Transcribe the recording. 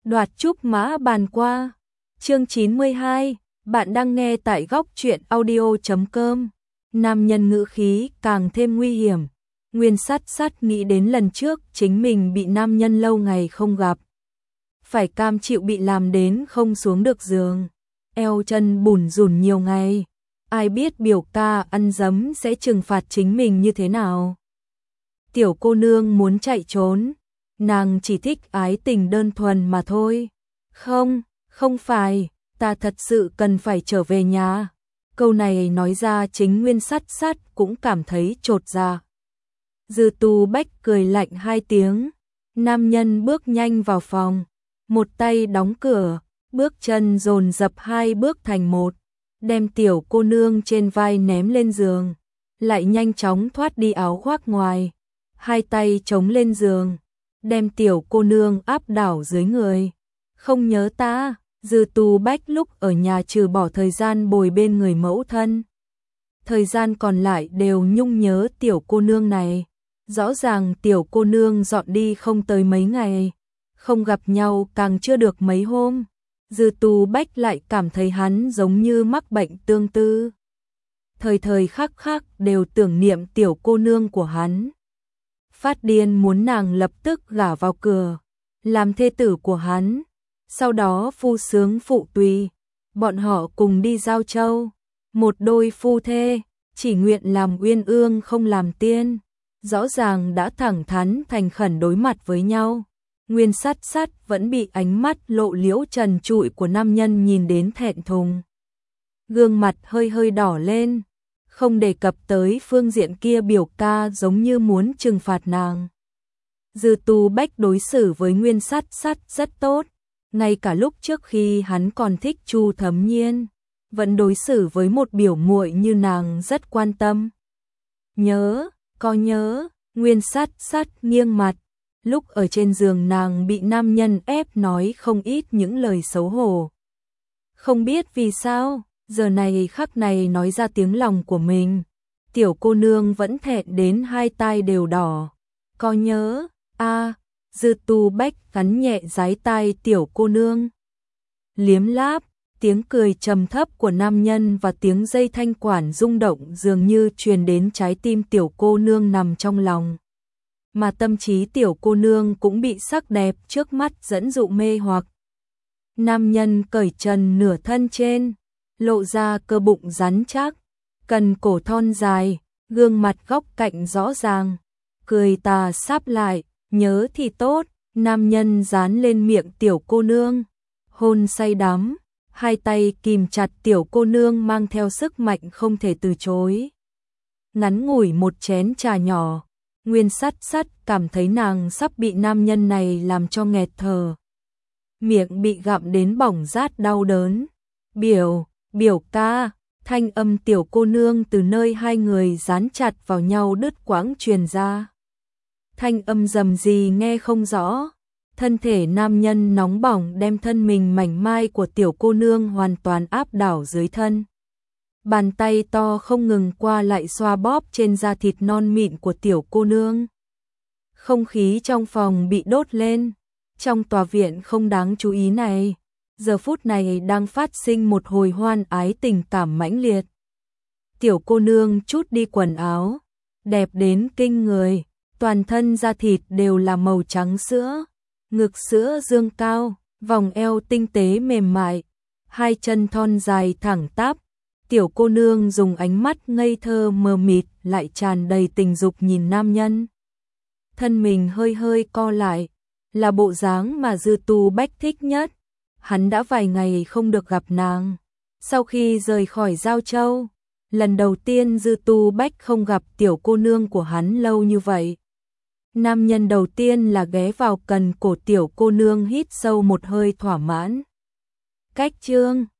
Đoạt trúc mã bàn qua. Chương 92, bạn đang nghe tại góc truyện audio.com. Nam nhân ngữ khí càng thêm nguy hiểm. Nguyên Sắt nghĩ đến lần trước chính mình bị nam nhân lâu ngày không gặp, phải cam chịu bị làm đến không xuống được giường, eo chân bủn rủn nhiều ngày. Ai biết biểu ca ăn dấm sẽ trừng phạt chính mình như thế nào. Tiểu cô nương muốn chạy trốn, nàng chỉ thích ái tình đơn thuần mà thôi. Không phải, ta thật sự cần phải trở về nhà. Câu này nói ra chính Nguyên Sắt cũng cảm thấy chột dạ. Dư Tu Bách cười lạnh hai tiếng, nam nhân bước nhanh vào phòng, một tay đóng cửa, bước chân dồn dập hai bước thành một, đem tiểu cô nương trên vai ném lên giường, lại nhanh chóng thoát đi áo khoác ngoài, hai tay chống lên giường, đem tiểu cô nương áp đảo dưới người. Không nhớ ta? Dư Tu Bách lúc ở nhà trừ bỏ thời gian bồi bên người mẫu thân, thời gian còn lại đều nhung nhớ tiểu cô nương này. Rõ ràng tiểu cô nương dọn đi không tới mấy ngày, không gặp nhau càng chưa được mấy hôm, Dư Tu Bách lại cảm thấy hắn giống như mắc bệnh tương tư. Thời thời khắc khắc đều tưởng niệm tiểu cô nương của hắn. Phát điên muốn nàng lập tức gả vào cửa, làm thê tử của hắn, sau đó phu sướng phụ tùy, bọn họ cùng đi Giao Châu, một đôi phu thê, chỉ nguyện làm uyên ương không làm tiên. Rõ ràng đã thẳng thắn thành khẩn đối mặt với nhau. Nguyên Sắt vẫn bị ánh mắt lộ liễu trần trụi của nam nhân nhìn đến thẹn thùng. Gương mặt hơi đỏ lên, không đề cập tới phương diện kia biểu ca giống như muốn trừng phạt nàng. Dư Tu Bách đối xử với Nguyên Sắt rất tốt, ngay cả lúc trước khi hắn còn thích Chu Thấm Nhiên, vẫn đối xử với một biểu muội như nàng rất quan tâm. Có nhớ, Nguyên Sắt nghiêng mặt, lúc ở trên giường nàng bị nam nhân ép nói không ít những lời xấu hổ. Không biết vì sao, giờ này khắc này nói ra tiếng lòng của mình, tiểu cô nương vẫn thẹn đến hai tai đều đỏ. Có nhớ, Dư Tu Bách cắn nhẹ dái tai tiểu cô nương. Liếm láp, tiếng cười trầm thấp của nam nhân và tiếng dây thanh quản rung động dường như truyền đến trái tim tiểu cô nương nằm trong lòng. Mà tâm trí tiểu cô nương cũng bị sắc đẹp trước mắt dẫn dụ mê hoặc. Nam nhân cởi trần nửa thân trên, lộ ra cơ bụng rắn chắc, cần cổ thon dài, gương mặt góc cạnh rõ ràng, cười tà sáp lại, nhớ thì tốt. Nam nhân dán lên miệng tiểu cô nương, hôn say đắm. Hai tay kìm chặt tiểu cô nương mang theo sức mạnh không thể từ chối. Ngắn ngủi một chén trà nhỏ, Nguyên Sắt cảm thấy nàng sắp bị nam nhân này làm cho nghẹt thở. Miệng bị gặm đến bỏng rát đau đớn. Biểu ca, thanh âm tiểu cô nương từ nơi hai người dán chặt vào nhau đứt quãng truyền ra. Thanh âm rầm rì nghe không rõ. Thân thể nam nhân nóng bỏng đem thân mình mảnh mai của tiểu cô nương hoàn toàn áp đảo dưới thân. Bàn tay to không ngừng qua lại xoa bóp trên da thịt non mịn của tiểu cô nương. Không khí trong phòng bị đốt lên. Trong tòa viện không đáng chú ý này, giờ phút này đang phát sinh một hồi hoan ái tình cảm mãnh liệt. Tiểu cô nương trút đi quần áo, đẹp đến kinh người, toàn thân da thịt đều là màu trắng sữa. Ngực sữa dương cao, vòng eo tinh tế mềm mại, hai chân thon dài thẳng tắp. Tiểu cô nương dùng ánh mắt ngây thơ mờ mịt lại tràn đầy tình dục nhìn nam nhân. Thân mình hơi co lại, là bộ dáng mà Dư Tu Bách thích nhất. Hắn đã vài ngày không được gặp nàng. Sau khi rời khỏi Giao Châu, lần đầu tiên Dư Tu Bách không gặp tiểu cô nương của hắn lâu như vậy. Nam nhân đầu tiên là ghé vào cần cổ tiểu cô nương hít sâu một hơi thỏa mãn. Cách chương